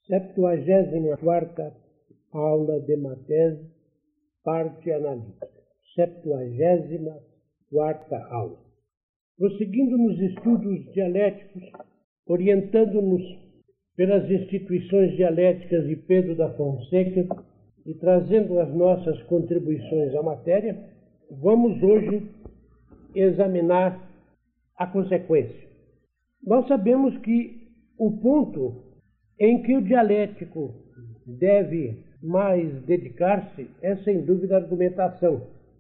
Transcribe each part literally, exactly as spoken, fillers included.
Septuagésima quarta aula de Matese, parte analítica. Septuagésima quarta aula. Prosseguindo nos estudos dialéticos, orientando-nos pelas instituições dialéticas de Pedro da Fonseca e trazendo as nossas contribuições à matéria, vamos hoje examinar a consequência. Nós sabemos que o ponto em que o dialético deve mais dedicar-se é, sem dúvida, a argumentação.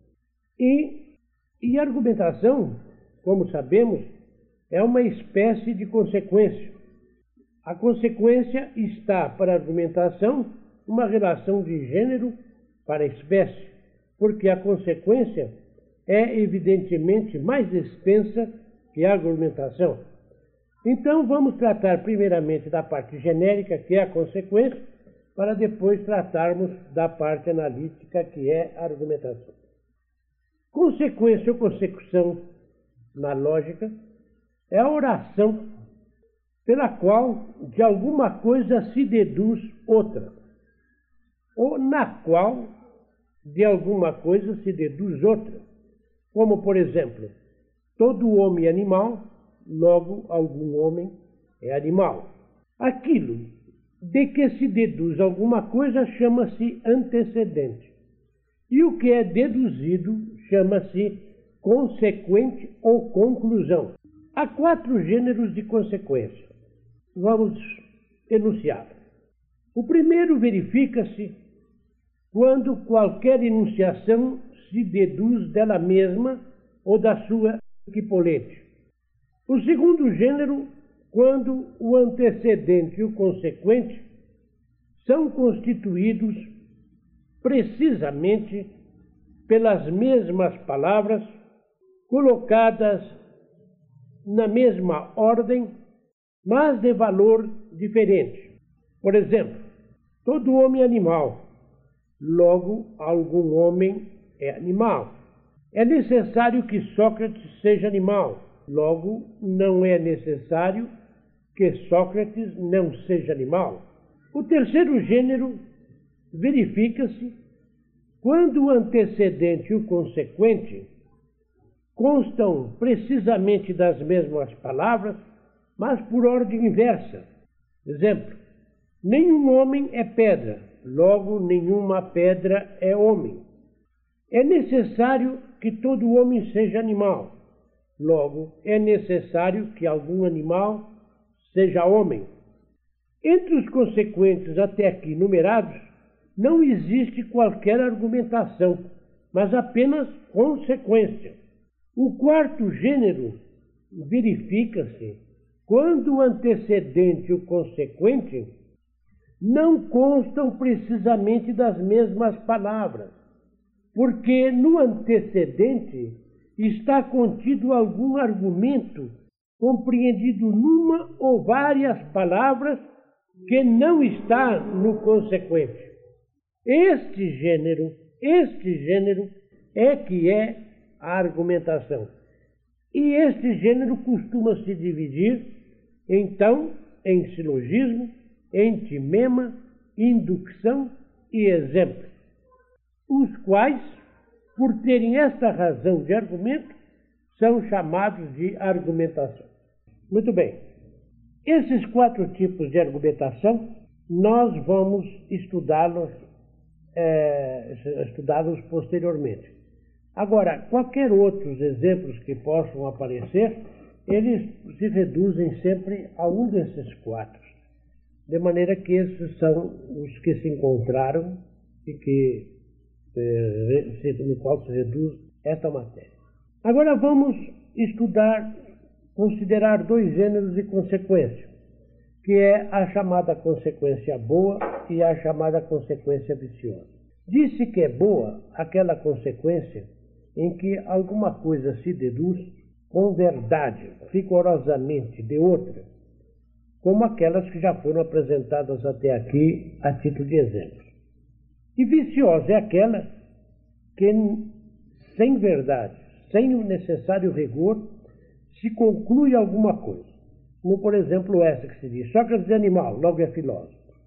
E, e a argumentação, como sabemos, é uma espécie de consequência. A consequência está, para a argumentação, uma relação de gênero para a espécie, porque a consequência é, evidentemente, mais extensa que a argumentação. Então, vamos tratar primeiramente da parte genérica, que é a consequência, para depois tratarmos da parte analítica, que é a argumentação. Consequência ou consecução, na lógica, é a oração pela qual de alguma coisa se deduz outra, ou na qual de alguma coisa se deduz outra. Como, por exemplo, todo homem é animal, logo algum homem é animal. Aquilo de que se deduz alguma coisa chama-se antecedente. E o que é deduzido chama-se consequente ou conclusão. Há quatro gêneros de consequência. Vamos enunciar. O primeiro verifica-se quando qualquer enunciação se deduz dela mesma ou da sua equipolente. O segundo gênero, quando o antecedente e o consequente são constituídos precisamente pelas mesmas palavras, colocadas na mesma ordem, mas de valor diferente. Por exemplo, todo homem é animal, logo algum homem é animal. É necessário que Sócrates seja animal, logo não é necessário que Sócrates não seja animal. O terceiro gênero verifica-se quando o antecedente e o consequente constam precisamente das mesmas palavras, mas por ordem inversa. Exemplo: nenhum homem é pedra, logo nenhuma pedra é homem. É necessário que todo homem seja animal, logo é necessário que algum animal seja homem. Entre os consequentes até aqui numerados, não existe qualquer argumentação, mas apenas consequência. O quarto gênero verifica-se quando o antecedente e o consequente não constam precisamente das mesmas palavras, porque no antecedente está contido algum argumento compreendido numa ou várias palavras que não está no consequente. Este gênero, este gênero é que é a argumentação. E este gênero costuma se dividir, então, em silogismo, entimema, indução e exemplo, os quais, por terem esta razão de argumento, são chamados de argumentação. Muito bem. Esses quatro tipos de argumentação, nós vamos estudá-los é, estudá-los posteriormente. Agora, qualquer outros exemplos que possam aparecer, eles se reduzem sempre a um desses quatro, de maneira que esses são os que se encontraram e que, é, no qual se reduz esta matéria. Agora vamos estudar, considerar dois gêneros de consequência, que é a chamada consequência boa e a chamada consequência viciosa. Disse que é boa aquela consequência em que alguma coisa se deduz com verdade, rigorosamente, de outra, como aquelas que já foram apresentadas até aqui a título de exemplo. E viciosa é aquela que, sem verdade, sem o necessário rigor, se conclui alguma coisa. Como, por exemplo, essa que se diz: Sócrates é animal, logo é filósofo.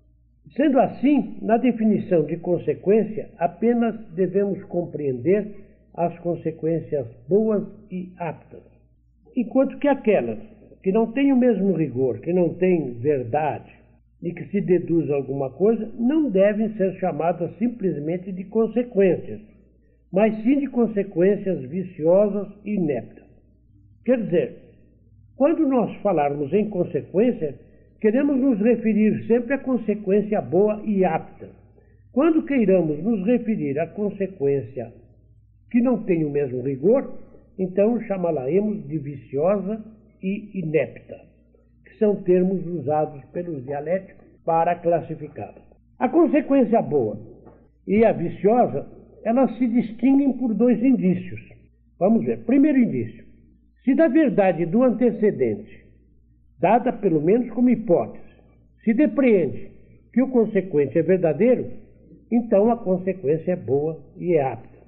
Sendo assim, na definição de consequência, apenas devemos compreender as consequências boas e aptas, enquanto que aquelas que não têm o mesmo rigor, que não têm verdade e que se deduz alguma coisa, não devem ser chamadas simplesmente de consequências, mas sim de consequências viciosas e ineptas. Quer dizer, quando nós falarmos em consequência, queremos nos referir sempre à consequência boa e apta. Quando queiramos nos referir à consequência que não tem o mesmo rigor, então chamá-la-emos de viciosa e inepta, que são termos usados pelos dialéticos para classificá-la. A consequência boa e a viciosa, elas se distinguem por dois indícios. Vamos ver. Primeiro indício. Se da verdade do antecedente, dada pelo menos como hipótese, se depreende que o consequente é verdadeiro, então a consequência é boa e é apta.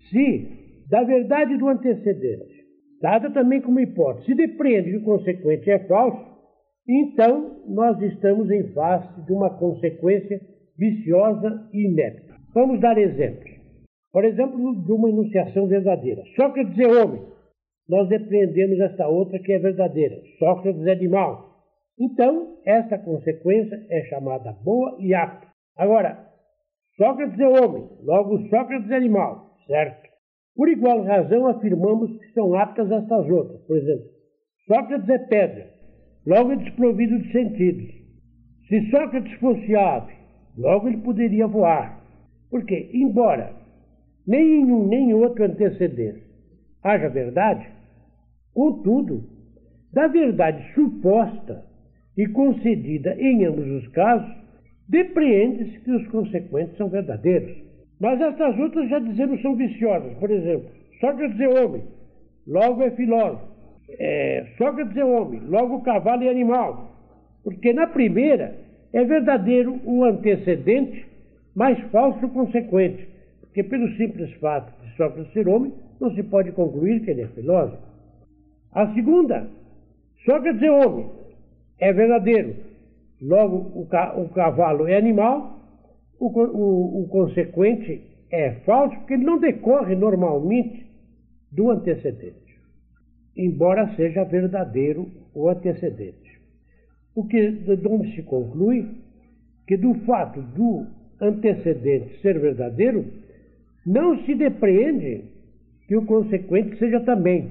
Se da verdade do antecedente, dada também como hipótese, se depreende que o consequente é falso, então nós estamos em face de uma consequência viciosa e inepta. Vamos dar exemplos. Por exemplo, de uma enunciação verdadeira. Sócrates é homem. Nós depreendemos esta outra que é verdadeira. Sócrates é animal. Então, esta consequência é chamada boa e apta. Agora, Sócrates é homem, logo Sócrates é animal, certo? Por igual razão, afirmamos que são aptas estas outras. Por exemplo, Sócrates é pedra, logo é desprovido de sentidos. Se Sócrates fosse ave, logo ele poderia voar. Porque, embora nem em um nem em outro antecedente haja verdade, contudo, da verdade suposta e concedida em ambos os casos, depreende-se que os consequentes são verdadeiros. Mas estas outras, já dizemos, são viciosas. Por exemplo, Sócrates é homem, logo é filósofo. É, Sócrates é homem, logo o cavalo é animal. Porque na primeira é verdadeiro o antecedente, mas falso o consequente. Porque pelo simples fato de Sócrates ser homem, não se pode concluir que ele é filósofo. A segunda, Sócrates é homem, é verdadeiro. Logo, o, ca o cavalo é animal, o, o, o consequente é falso, porque ele não decorre normalmente do antecedente, embora seja verdadeiro o antecedente. O que, de onde se conclui que do fato do antecedente ser verdadeiro, não se depreende que o consequente seja também.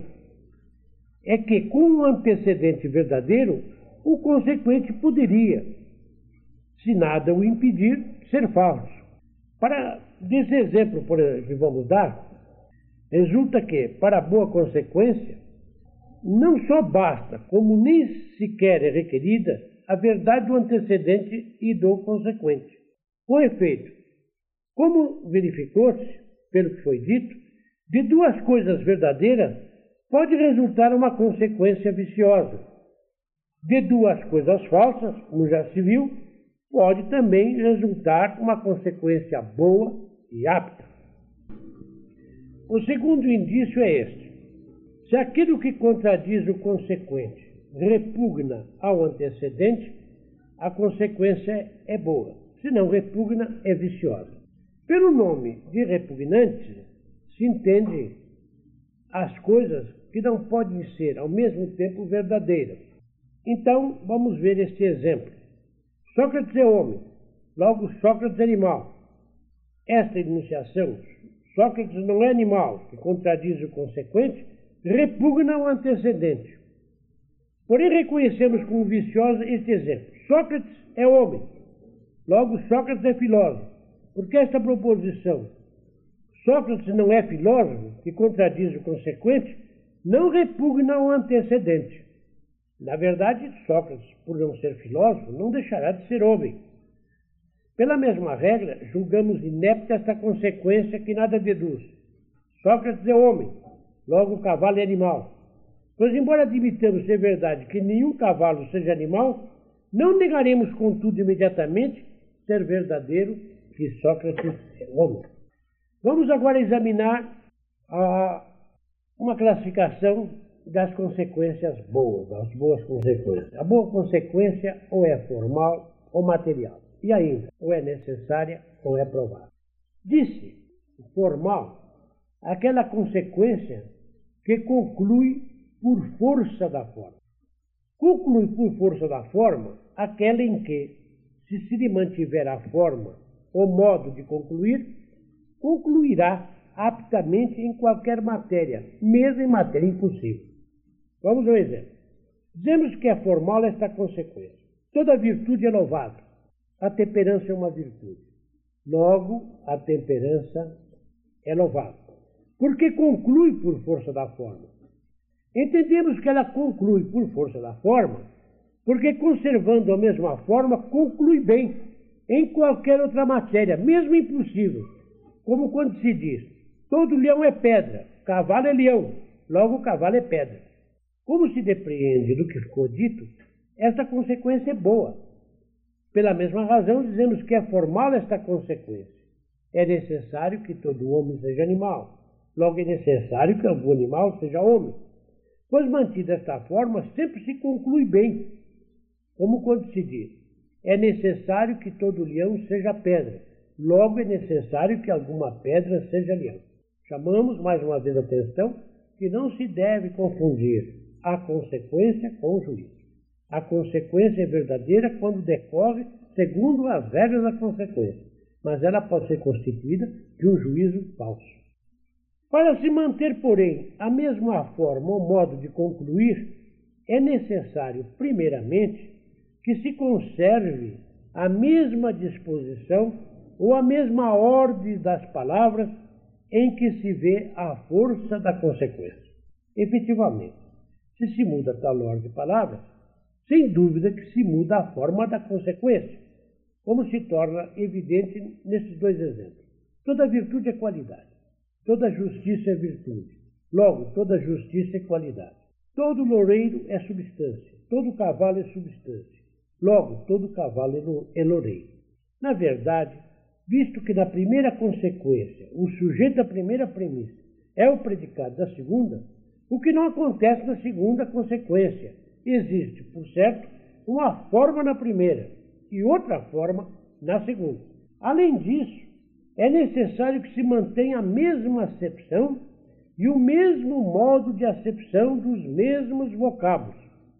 É que com o antecedente verdadeiro, o consequente poderia, se nada o impedir, ser falso. Para desse exemplo por exemplo, que vamos dar, resulta que, para a boa consequência, não só basta, como nem sequer é requerida, a verdade do antecedente e do consequente. Com efeito, como verificou-se, pelo que foi dito, de duas coisas verdadeiras pode resultar uma consequência viciosa. De duas coisas falsas, como já se viu, pode também resultar uma consequência boa e apta. O segundo indício é este. Se aquilo que contradiz o consequente repugna ao antecedente, a consequência é boa. Se não repugna, é viciosa. Pelo nome de repugnante, se entende as coisas que não podem ser ao mesmo tempo verdadeiras. Então, vamos ver este exemplo. Sócrates é homem, logo Sócrates é animal. Esta enunciação, Sócrates não é animal, que contradiz o consequente, repugna o antecedente. Porém, reconhecemos como viciosa este exemplo. Sócrates é homem, logo Sócrates é filósofo. Porque esta proposição, Sócrates não é filósofo, que contradiz o consequente, não repugna o antecedente. Na verdade, Sócrates, por não ser filósofo, não deixará de ser homem. Pela mesma regra, julgamos inepta esta consequência que nada deduz. Sócrates é homem, logo o cavalo é animal. Pois, embora admitamos ser verdade que nenhum cavalo seja animal, não negaremos, contudo, imediatamente ser verdadeiro que Sócrates é homem. Vamos agora examinar a, uma classificação das consequências boas, das boas consequências. A boa consequência ou é formal ou material. E ainda, ou é necessária ou é provável. Disse formal aquela consequência que conclui por força da forma. Conclui por força da forma aquela em que, se se lhe mantiver a forma ou modo de concluir, concluirá aptamente em qualquer matéria, mesmo em matéria impossível. Vamos a um exemplo. Dizemos que é formal esta consequência. Toda virtude é louvável. A temperança é uma virtude. Logo, a temperança é louvável. Porque conclui por força da forma. Entendemos que ela conclui por força da forma, porque conservando a mesma forma, conclui bem em qualquer outra matéria, mesmo impossível. Como quando se diz, todo leão é pedra, cavalo é leão, logo o cavalo é pedra. Como se depreende do que ficou dito, esta consequência é boa. Pela mesma razão, dizemos que é formal esta consequência. É necessário que todo homem seja animal. Logo é necessário que algum animal seja homem. Pois mantida esta forma, sempre se conclui bem. Como quando se diz, é necessário que todo leão seja pedra. Logo é necessário que alguma pedra seja leão. Chamamos mais uma vez a atenção que não se deve confundir a consequência com o juízo. A consequência é verdadeira quando decorre segundo as regras da consequência, mas ela pode ser constituída de um juízo falso. Para se manter, porém, a mesma forma ou modo de concluir, é necessário, primeiramente, que se conserve a mesma disposição ou a mesma ordem das palavras em que se vê a força da consequência. Efetivamente, se se muda tal ordem de palavras, sem dúvida que se muda a forma da consequência, como se torna evidente nesses dois exemplos. Toda virtude é qualidade, toda justiça é virtude, logo toda justiça é qualidade. Todo loureiro é substância, todo cavalo é substância, logo todo cavalo é loureiro. Na verdade, visto que na primeira consequência o sujeito da primeira premissa é o predicado da segunda, o que não acontece na segunda consequência. Existe, por certo, uma forma na primeira e outra forma na segunda. Além disso, é necessário que se mantenha a mesma acepção e o mesmo modo de acepção dos mesmos vocábulos.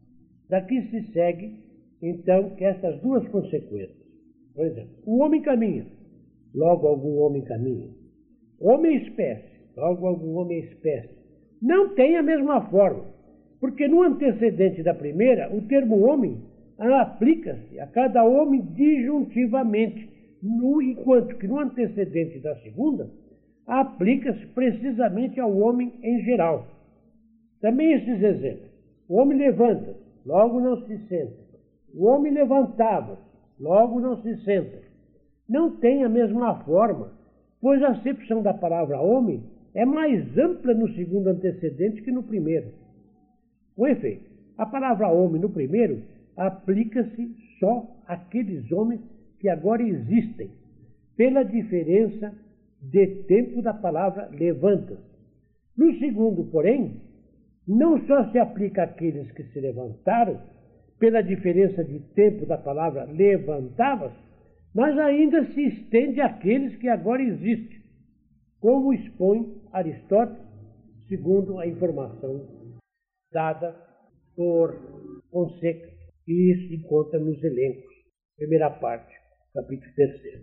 Daqui se segue, então, que estas duas consequências. Por exemplo, o homem caminha, logo algum homem caminha. Homem é espécie, logo algum homem é espécie. Não tem a mesma forma. Porque no antecedente da primeira, o termo homem aplica-se a cada homem disjuntivamente, no, enquanto que no antecedente da segunda, aplica-se precisamente ao homem em geral. Também esses exemplos. O homem levanta-se, logo não se senta. O homem levantava-se, logo não se senta. Não tem a mesma forma, pois a acepção da palavra homem é mais ampla no segundo antecedente que no primeiro. Com efeito, a palavra homem no primeiro aplica-se só àqueles homens que agora existem, pela diferença de tempo da palavra levanta-se. No segundo, porém, não só se aplica àqueles que se levantaram, pela diferença de tempo da palavra levantava-se, mas ainda se estende àqueles que agora existem, como expõe Aristóteles, segundo a informação dada por Fonseca, e isso se encontra nos elencos, primeira parte, capítulo terceiro.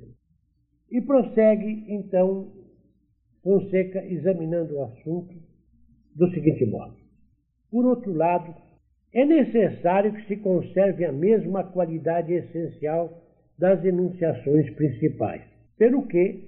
E prossegue, então, Fonseca examinando o assunto do seguinte modo. Por outro lado, é necessário que se conserve a mesma qualidade essencial das enunciações principais, pelo que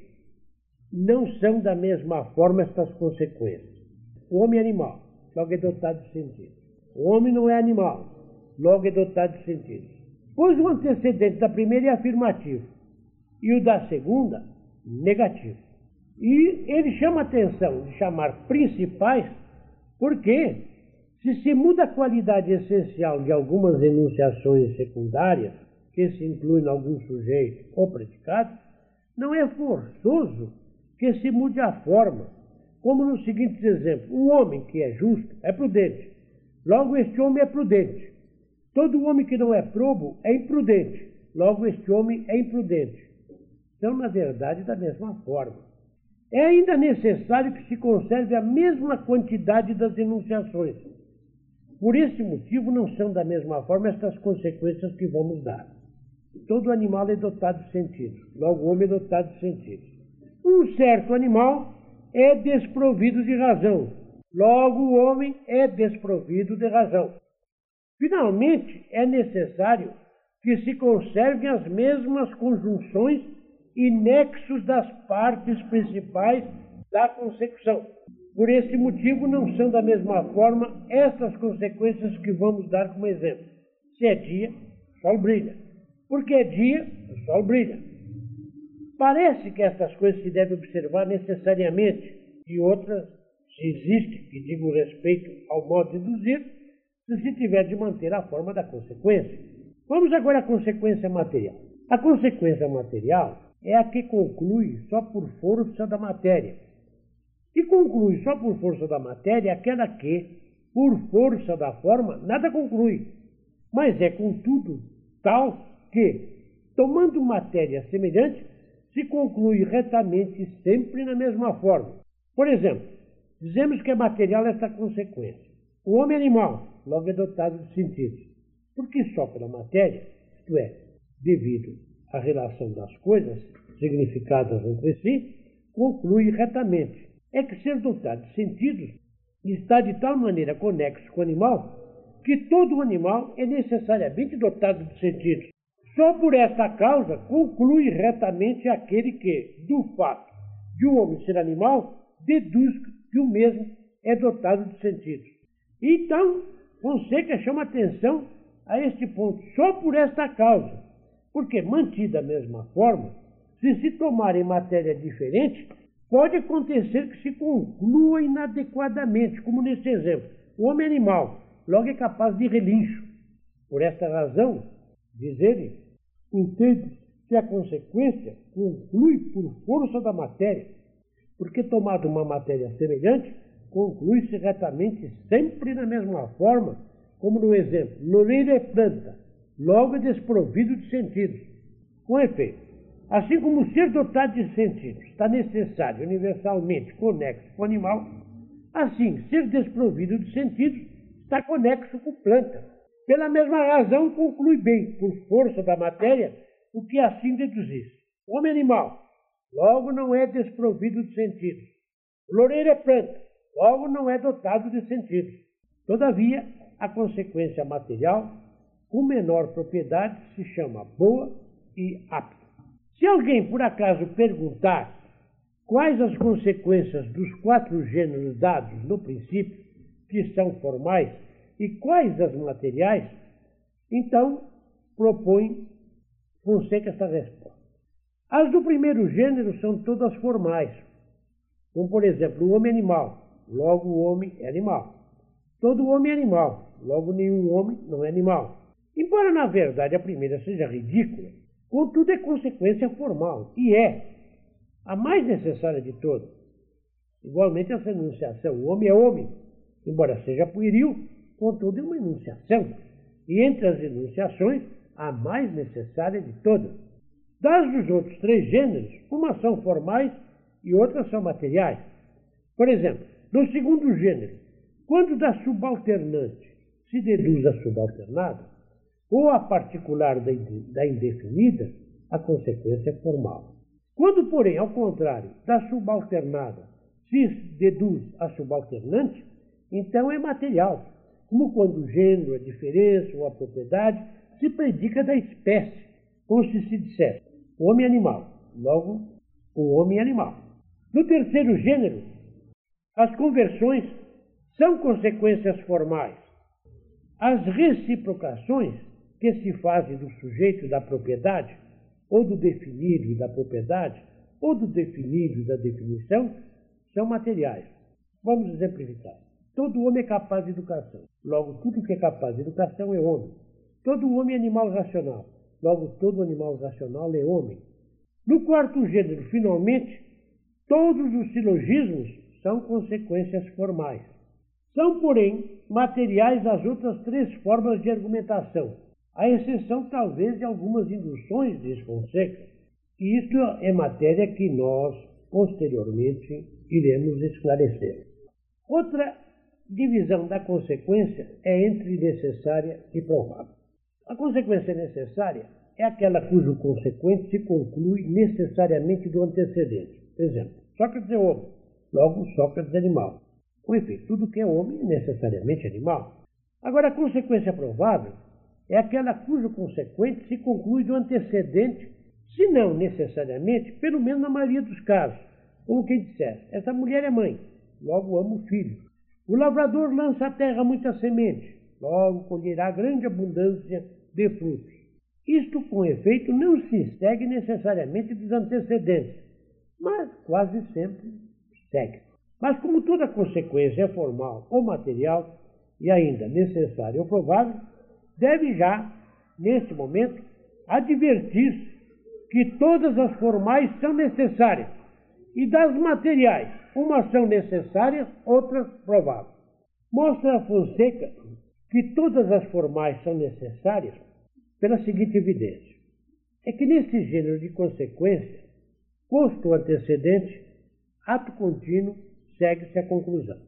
não são da mesma forma estas consequências. O homem é animal, logo é dotado de sentido. O homem não é animal, logo é dotado de sentido. Pois o antecedente da primeira é afirmativo e o da segunda, negativo. E ele chama a atenção de chamar principais porque, se se muda a qualidade essencial de algumas enunciações secundárias, que se incluem em algum sujeito ou predicado, não é forçoso que se mude a forma, como nos seguintes exemplos. Um homem que é justo é prudente, logo este homem é prudente. Todo homem que não é probo é imprudente, logo este homem é imprudente. São, na verdade, da mesma forma. É ainda necessário que se conserve a mesma quantidade das enunciações. Por esse motivo, não são da mesma forma estas consequências que vamos dar. Todo animal é dotado de sentidos, logo o homem é dotado de sentidos. Um certo animal é desprovido de razão, logo o homem é desprovido de razão. Finalmente, é necessário que se conservem as mesmas conjunções e nexos das partes principais da consecução. Por esse motivo, não são da mesma forma estas consequências que vamos dar como exemplo. Se é dia, o sol brilha. Porque é dia, o sol brilha. Parece que estas coisas se devem observar necessariamente, e outras, se existe, que digo respeito ao modo de deduzir, se se tiver de manter a forma da consequência. Vamos agora à consequência material. A consequência material é a que conclui só por força da matéria. E conclui só por força da matéria aquela que, por força da forma, nada conclui, mas é, contudo, tal que, tomando matéria semelhante, se conclui retamente sempre na mesma forma. Por exemplo, dizemos que é material esta consequência. O homem é animal, logo é dotado de sentidos, porque só pela matéria, isto é, devido à relação das coisas significadas entre si, conclui retamente. É que ser dotado de sentidos está de tal maneira conexo com o animal que todo animal é necessariamente dotado de sentidos. Só por esta causa conclui retamente aquele que, do fato de o homem ser animal, deduz que o mesmo é dotado de sentidos. Então, Fonseca chama atenção a este ponto só por esta causa, porque, mantida a mesma forma, se se tomarem matéria diferente, pode acontecer que se conclua inadequadamente, como neste exemplo. O homem animal, logo é capaz de relincho. Por esta razão, diz ele, entende que a consequência conclui por força da matéria, porque tomada uma matéria semelhante, conclui-se retamente sempre na mesma forma, como no exemplo, loureiro é planta, logo é desprovido de sentidos. Com efeito, assim como o ser dotado de sentidos está necessário universalmente conexo com o animal, assim, ser desprovido de sentidos está conexo com planta. Pela mesma razão, conclui bem, por força da matéria, o que assim deduzisse. O homem é animal, logo não é desprovido de sentidos. O loureiro é planta, logo não é dotado de sentidos. Todavia, a consequência material, com menor propriedade, se chama boa e apta. Se alguém, por acaso, perguntar quais as consequências dos quatro gêneros dados no princípio, que são formais, e quais as materiais, então propõe Fonseca esta resposta. As do primeiro gênero são todas formais, como, por exemplo, o homem é animal, logo o homem é animal. Todo homem é animal, logo nenhum homem não é animal. Embora, na verdade, a primeira seja ridícula, contudo é consequência formal, e é a mais necessária de todas. Igualmente, essa enunciação, o homem é homem, embora seja pueril, contudo é uma enunciação, e entre as enunciações, a mais necessária de todas. Das dos outros três gêneros, umas são formais e outras são materiais. Por exemplo, no segundo gênero, quando da subalternante se deduz a subalternada, ou a particular da indefinida, a consequência é formal. Quando, porém, ao contrário, da subalternada se deduz a subalternante, então é material, como quando o gênero, a diferença ou a propriedade se predica da espécie, como se se dissesse o homem animal, logo o homem animal. No terceiro gênero, as conversões são consequências formais. As reciprocações que se fazem do sujeito e da propriedade, ou do definido e da propriedade, ou do definido e da definição, são materiais. Vamos exemplificar. Todo homem é capaz de educação. Logo, tudo que é capaz de educação é homem. Todo homem é animal racional. Logo, todo animal racional é homem. No quarto gênero, finalmente, todos os silogismos são consequências formais. São, porém, materiais as outras três formas de argumentação. à exceção talvez de algumas induções de Fonseca. E isto é matéria que nós, posteriormente, iremos esclarecer. Outra divisão da consequência é entre necessária e provável. A consequência necessária é aquela cujo consequente se conclui necessariamente do antecedente. Por exemplo, Sócrates é homem, logo Sócrates é animal. Com efeito, tudo que é homem é necessariamente animal. Agora, a consequência provável é aquela cujo consequente se conclui do antecedente, se não necessariamente, pelo menos na maioria dos casos. Como quem disser, essa mulher é mãe, logo ama o filho. O lavrador lança à terra muita semente, logo colherá grande abundância de frutos. Isto, com efeito, não se segue necessariamente dos antecedentes, mas quase sempre segue. Mas como toda consequência é formal ou material, e ainda necessária ou provável, deve já, neste momento, advertir-se que todas as formais são necessárias, e das materiais, umas são necessárias, outras prováveis. Mostra Fonseca que todas as formais são necessárias pela seguinte evidência: é que nesse gênero de consequência, posto o antecedente, ato contínuo, segue-se a conclusão.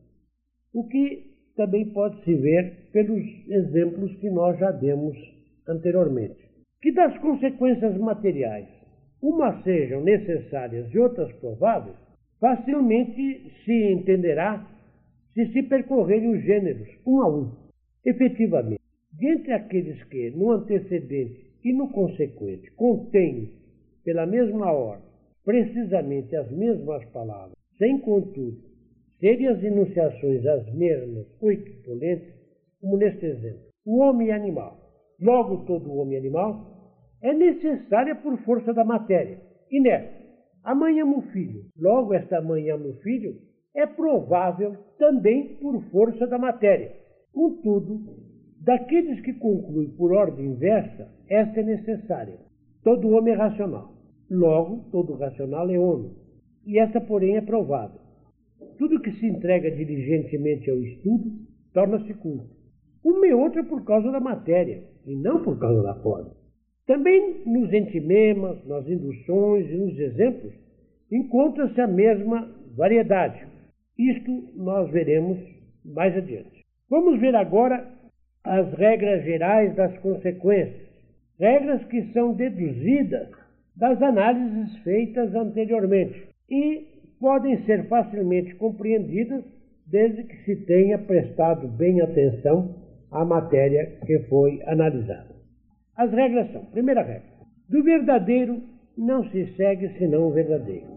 O que também pode-se ver pelos exemplos que nós já demos anteriormente. Que das consequências materiais, umas sejam necessárias e outras prováveis, facilmente se entenderá se se percorrerem os gêneros, um a um. Efetivamente, dentre aqueles que, no antecedente e no consequente, contêm, pela mesma ordem, precisamente as mesmas palavras, sem, contudo, serem as enunciações as mesmas ou equivalentes, como neste exemplo, o homem e animal. Logo, todo homem e animal é necessária por força da matéria. E nessa, a mãe ama o filho. Logo, esta mãe ama o filho é provável também por força da matéria. Contudo, daqueles que concluem por ordem inversa, esta é necessária. Todo homem é racional. Logo, todo racional é homem. E esta, porém, é provável. Tudo que se entrega diligentemente ao estudo torna-se culto. Uma e outra por causa da matéria, e não por causa da forma. Também nos entimemas, nas induções e nos exemplos, encontra-se a mesma variedade. Isto nós veremos mais adiante. Vamos ver agora as regras gerais das consequências, regras que são deduzidas das análises feitas anteriormente e podem ser facilmente compreendidas desde que se tenha prestado bem atenção à matéria que foi analisada. As regras são: primeira regra, do verdadeiro não se segue senão o verdadeiro.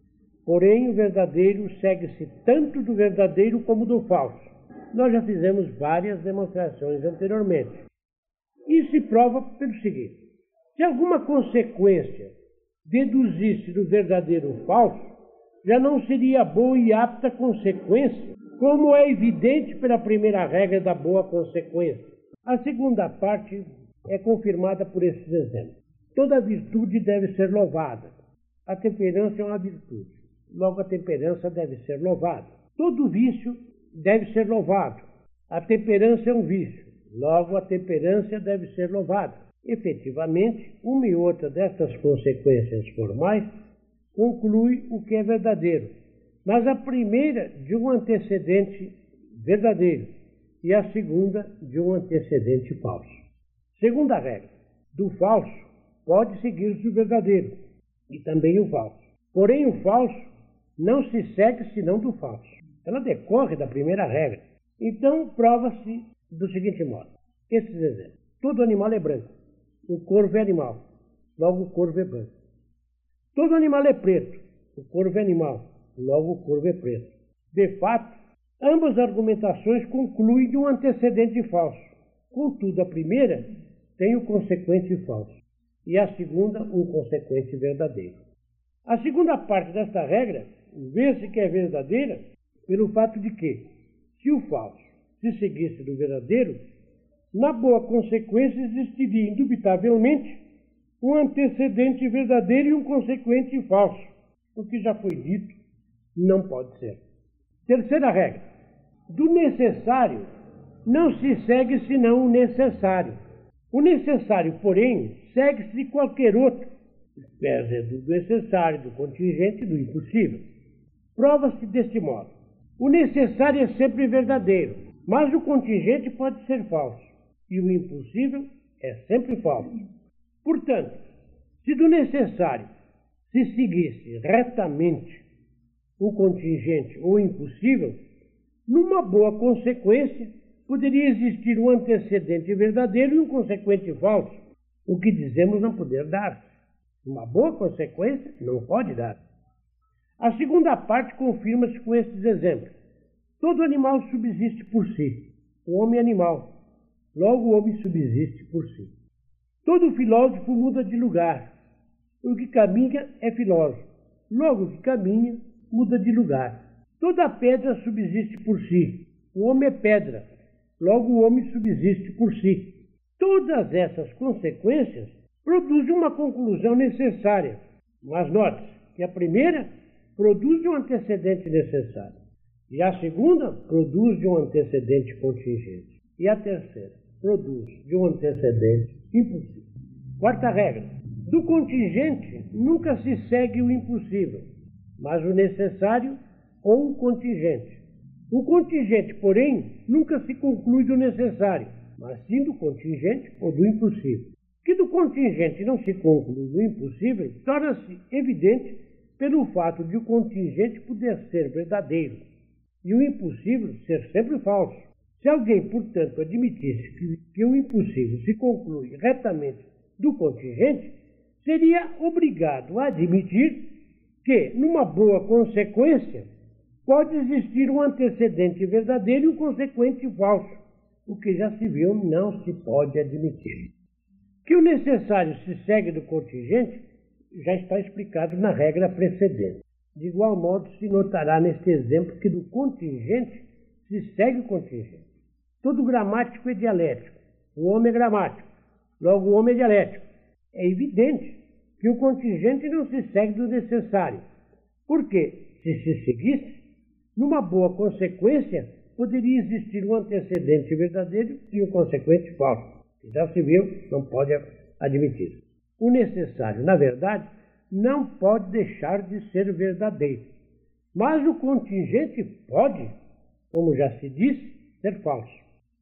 Porém, o verdadeiro segue-se tanto do verdadeiro como do falso. Nós já fizemos várias demonstrações anteriormente. Isso se prova pelo seguinte: se alguma consequência deduzisse do verdadeiro o falso, já não seria boa e apta consequência, como é evidente pela primeira regra da boa consequência. A segunda parte é confirmada por esses exemplos. Toda virtude deve ser louvada. A temperança é uma virtude. Logo, a temperança deve ser louvada. Todo vício deve ser louvado. A temperança é um vício. Logo, a temperança deve ser louvada. Efetivamente, uma e outra destas consequências formais conclui o que é verdadeiro, mas a primeira de um antecedente verdadeiro e a segunda de um antecedente falso. Segunda regra: do falso pode seguir-se o verdadeiro e também o falso. Porém, o falso não se segue senão do falso. Ela decorre da primeira regra. Então, prova-se do seguinte modo. Esses exemplos: todo animal é branco. O corvo é animal. Logo, o corvo é branco. Todo animal é preto. O corvo é animal. Logo, o corvo é preto. De fato, ambas as argumentações concluem de um antecedente falso. Contudo, a primeira tem o consequente falso e a segunda um consequente verdadeiro. A segunda parte desta regra vê-se que é verdadeira pelo fato de que, se o falso se seguisse do verdadeiro, na boa consequência existiria indubitavelmente um antecedente verdadeiro e um consequente falso. O que já foi dito não pode ser. Terceira regra: do necessário não se segue senão o necessário. O necessário, porém, segue-se de qualquer outro, espécie do necessário, do contingente e do impossível. Prova-se deste modo. O necessário é sempre verdadeiro, mas o contingente pode ser falso, e o impossível é sempre falso. Portanto, se do necessário se seguisse retamente o contingente ou o impossível, numa boa consequência, poderia existir um antecedente verdadeiro e um consequente falso, o que dizemos não poder dar. Uma boa consequência não pode dar. A segunda parte confirma-se com estes exemplos. Todo animal subsiste por si. O homem é animal. Logo o homem subsiste por si. Todo filósofo muda de lugar. O que caminha é filósofo. Logo o que caminha muda de lugar. Toda pedra subsiste por si. O homem é pedra. Logo o homem subsiste por si. Todas essas consequências produzem uma conclusão necessária. Mas note que a primeira produz um antecedente necessário. E a segunda produz de um antecedente contingente. E a terceira produz de um antecedente impossível. Quarta regra. Do contingente nunca se segue o impossível, mas o necessário ou o contingente. O contingente, porém, nunca se conclui do necessário, mas sim do contingente ou do impossível. Que do contingente não se conclui do impossível torna-se evidente pelo fato de o contingente poder ser verdadeiro e o impossível ser sempre falso. Se alguém, portanto, admitisse que, que o impossível se conclui retamente do contingente, seria obrigado a admitir que, numa boa consequência, pode existir um antecedente verdadeiro e um consequente falso, o que já se viu não se pode admitir. Que o necessário se segue do contingente já está explicado na regra precedente. De igual modo, se notará neste exemplo que do contingente se segue o contingente. Todo gramático é dialético. O homem é gramático. Logo, o homem é dialético. É evidente que o contingente não se segue do necessário, porque, se se seguisse, numa boa consequência, poderia existir um antecedente verdadeiro e um consequente falso. Já se viu, não pode admitir. O necessário, na verdade, não pode deixar de ser verdadeiro. Mas o contingente pode, como já se disse, ser falso.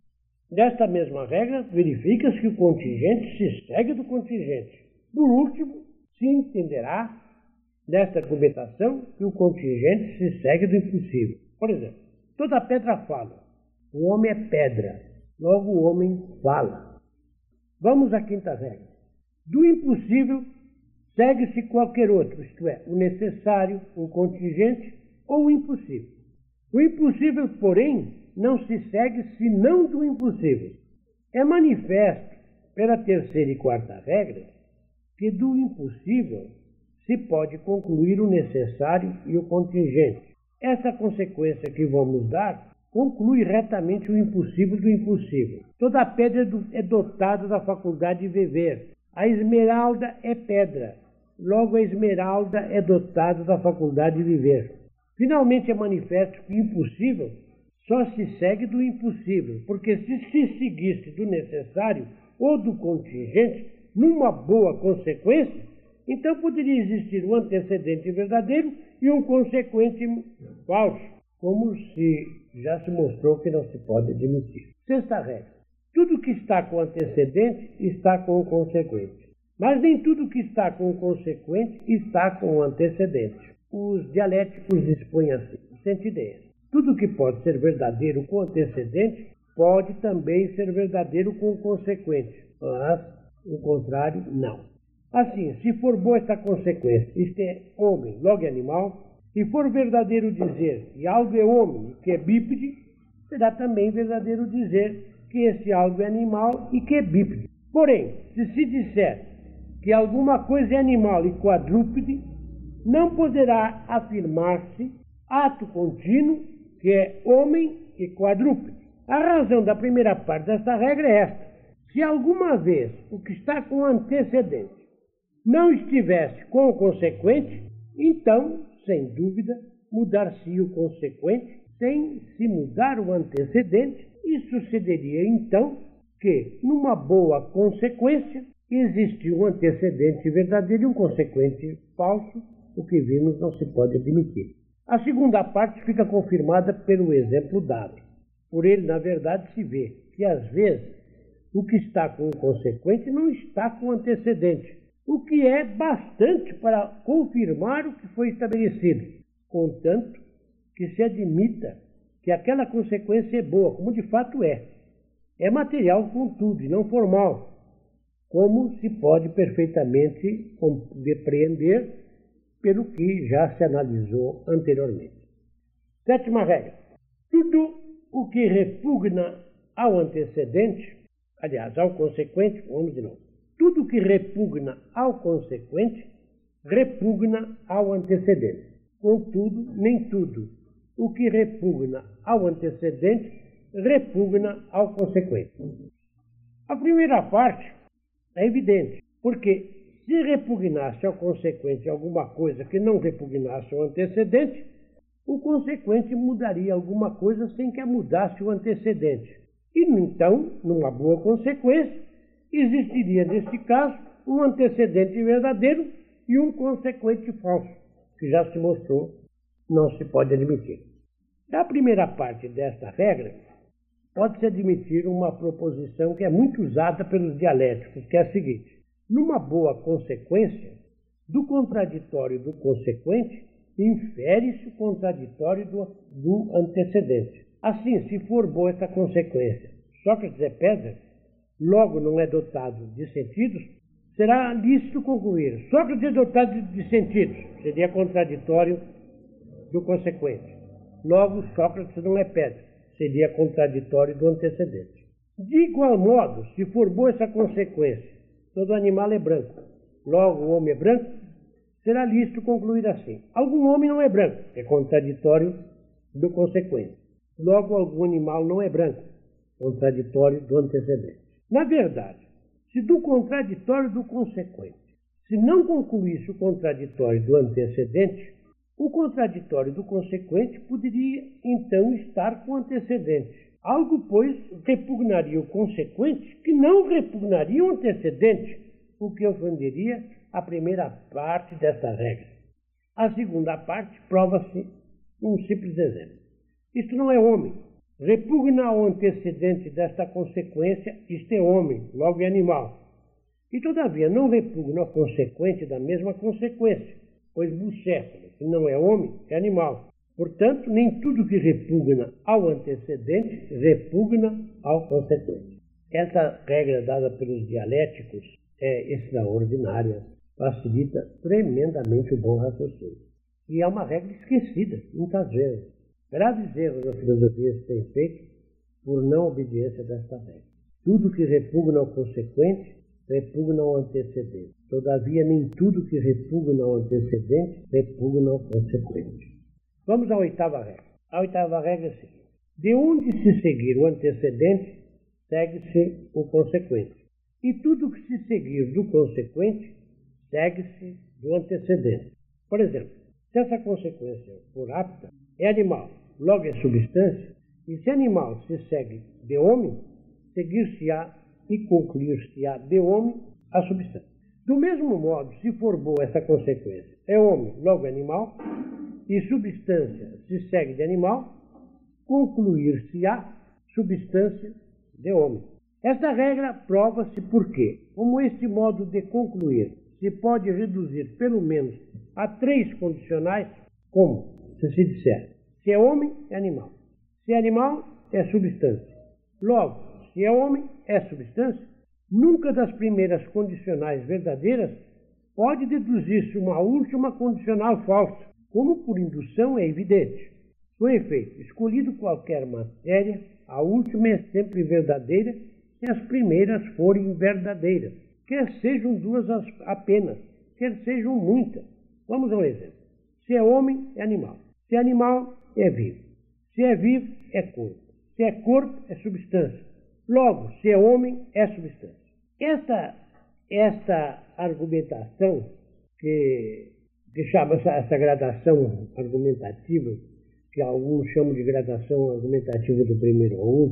Desta mesma regra, verifica-se que o contingente se segue do contingente. Por último, se entenderá nesta argumentação que o contingente se segue do impossível. Por exemplo, toda pedra fala. O homem é pedra, logo o homem fala. Vamos à quinta regra. Do impossível segue-se qualquer outro, isto é, o necessário, o contingente ou o impossível. O impossível, porém, não se segue senão do impossível. É manifesto, pela terceira e quarta regra, que do impossível se pode concluir o necessário e o contingente. Essa consequência que vamos dar conclui retamente o impossível do impossível. Toda pedra é dotada da faculdade de viver. A esmeralda é pedra. Logo, a esmeralda é dotada da faculdade de viver. Finalmente, é manifesto que o impossível só se segue do impossível, porque se se seguisse do necessário ou do contingente, numa boa consequência, então poderia existir um antecedente verdadeiro e um consequente falso, como se já se mostrou que não se pode admitir. Sexta regra. Tudo que está com antecedente está com o consequente. Mas nem tudo que está com o consequente está com o antecedente. Os dialéticos dispõem assim, o sentido é esse. Tudo que pode ser verdadeiro com antecedente pode também ser verdadeiro com o consequente, mas o contrário não. Assim, se for boa esta consequência, isto é homem, logo é animal, se for verdadeiro dizer que algo é homem e que é bípede, será também verdadeiro dizer que esse algo é animal e que é bípede. Porém, se se disser que alguma coisa é animal e quadrúpede, não poderá afirmar-se ato contínuo que é homem e quadrúpede. A razão da primeira parte desta regra é esta. Se alguma vez o que está com o antecedente não estivesse com o consequente, então, sem dúvida, mudar-se o consequente sem se mudar o antecedente, e sucederia então que, numa boa consequência, existe um antecedente verdadeiro e um consequente falso, o que vimos não se pode admitir. A segunda parte fica confirmada pelo exemplo dado. Por ele, na verdade, se vê que, às vezes, o que está com o consequente não está com o antecedente, o que é bastante para confirmar o que foi estabelecido, contanto que se admita que aquela consequência é boa, como de fato é. É material, contudo, e não formal, como se pode perfeitamente depreender pelo que já se analisou anteriormente. Sétima regra. Tudo o que repugna ao antecedente, aliás, ao consequente, vamos de novo. Tudo o que repugna ao consequente, repugna ao antecedente. Contudo, nem tudo o que repugna ao antecedente, repugna ao consequente. A primeira parte é evidente, porque se repugnasse ao consequente alguma coisa que não repugnasse ao antecedente, o consequente mudaria alguma coisa sem que mudasse o antecedente. E então, numa boa consequência, existiria nesse caso um antecedente verdadeiro e um consequente falso, que já se mostrou não se pode admitir. Da primeira parte desta regra, pode-se admitir uma proposição que é muito usada pelos dialéticos, que é a seguinte: numa boa consequência, do contraditório do consequente, infere-se o contraditório do, do antecedente. Assim, se for boa essa consequência, Sócrates é pedra, logo não é dotado de sentidos, será lícito concluir: Sócrates é dotado de sentidos, seria contraditório do consequente. Logo, Sócrates não é pedra, seria contraditório do antecedente. De igual modo, se for boa essa consequência, todo animal é branco, logo o homem é branco, será lícito concluir assim: algum homem não é branco, é contraditório do consequente. Logo, algum animal não é branco, contraditório do antecedente. Na verdade, se do contraditório do consequente se não concluísse o contraditório do antecedente, o contraditório do consequente poderia, então, estar com o antecedente. Algo, pois, repugnaria o consequente que não repugnaria o antecedente, o que ofenderia a primeira parte dessa regra. A segunda parte prova-se um simples exemplo. Isto não é homem. Repugna ao antecedente desta consequência, isto é homem, logo é animal. E, todavia, não repugna ao consequente da mesma consequência, pois bucéfalo, que não é homem, é animal. Portanto, nem tudo que repugna ao antecedente repugna ao consequente. Essa regra dada pelos dialéticos é extraordinária, facilita tremendamente o bom raciocínio. E é uma regra esquecida, muitas vezes. Graves erros a filosofia se tem feito por não obediência desta regra. Tudo que repugna ao consequente, repugna ao antecedente. Todavia, nem tudo que repugna ao antecedente, repugna ao consequente. Vamos à oitava regra. A oitava regra é a seguinte: de onde se seguir o antecedente, segue-se o consequente. E tudo que se seguir do consequente, segue-se do antecedente. Por exemplo, se essa consequência for apta, é animal, logo é substância, e se animal se segue de homem, seguir-se-á e concluir-se-á de homem a substância. Do mesmo modo, se for boa essa consequência, é homem, logo é animal, e substância se segue de animal, concluir-se-á substância de homem. Esta regra prova-se porque, como este modo de concluir se pode reduzir pelo menos a três condicionais, como se se disser: se é homem, é animal. Se é animal, é substância. Logo, se é homem, é substância. Nunca das primeiras condicionais verdadeiras pode deduzir-se uma última condicional falsa, como por indução é evidente. Com efeito, escolhido qualquer matéria, a última é sempre verdadeira se as primeiras forem verdadeiras, quer sejam duas apenas, quer sejam muitas. Vamos a um exemplo. Se é homem, é animal. Se é animal, é vivo. Se é vivo, é corpo. Se é corpo, é substância. Logo, se é homem, é substância. Esta, esta argumentação, que, que chama essa, essa gradação argumentativa, que alguns chamam de gradação argumentativa do primeiro ao último,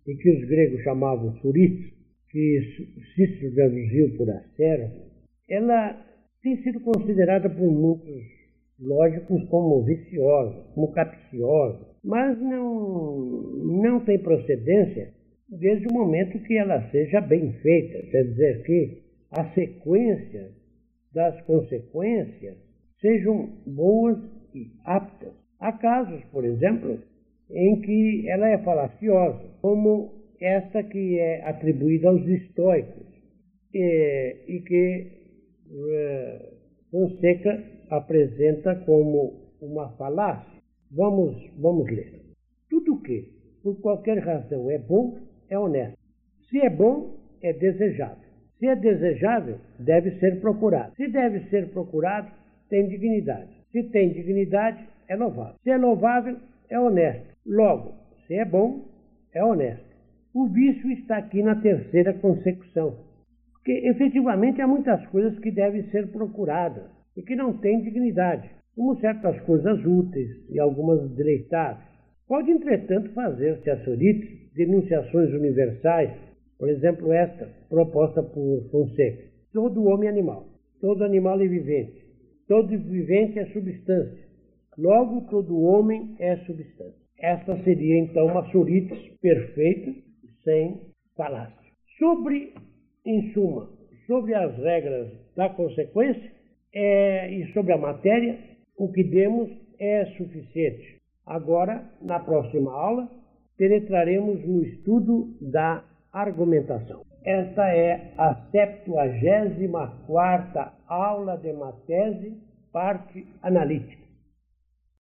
e que os gregos chamavam suritos, que Cícero traduziu por acero, ela tem sido considerada por muitos lógicos como viciosa, como capciosa, mas não, não tem procedência desde o momento que ela seja bem feita, quer dizer, que a sequência das consequências sejam boas e aptas. Há casos, por exemplo, em que ela é falaciosa, como esta que é atribuída aos estoicos, e, e que uh, Fonseca apresenta como uma falácia. Vamos, vamos ler. Tudo que, por qualquer razão, é bom, é honesto. Se é bom, é desejável. Se é desejável, deve ser procurado. Se deve ser procurado, tem dignidade. Se tem dignidade, é louvável. Se é louvável, é honesto. Logo, se é bom, é honesto. O vício está aqui na terceira consecução. Porque, efetivamente, há muitas coisas que devem ser procuradas e que não têm dignidade, como certas coisas úteis e algumas deleitáveis. Pode, entretanto, fazer-se a sorites denunciações universais, por exemplo, esta, proposta por Fonseca. Todo homem é animal, todo animal é vivente, todo vivente é substância, logo todo homem é substância. Esta seria, então, uma sorites perfeita, sem falácia. Sobre, em suma, sobre as regras da consequência é, e sobre a matéria, o que demos é suficiente. Agora, na próxima aula, penetraremos no estudo da argumentação. Esta é a septuagésima quarta aula de Matese, parte analítica.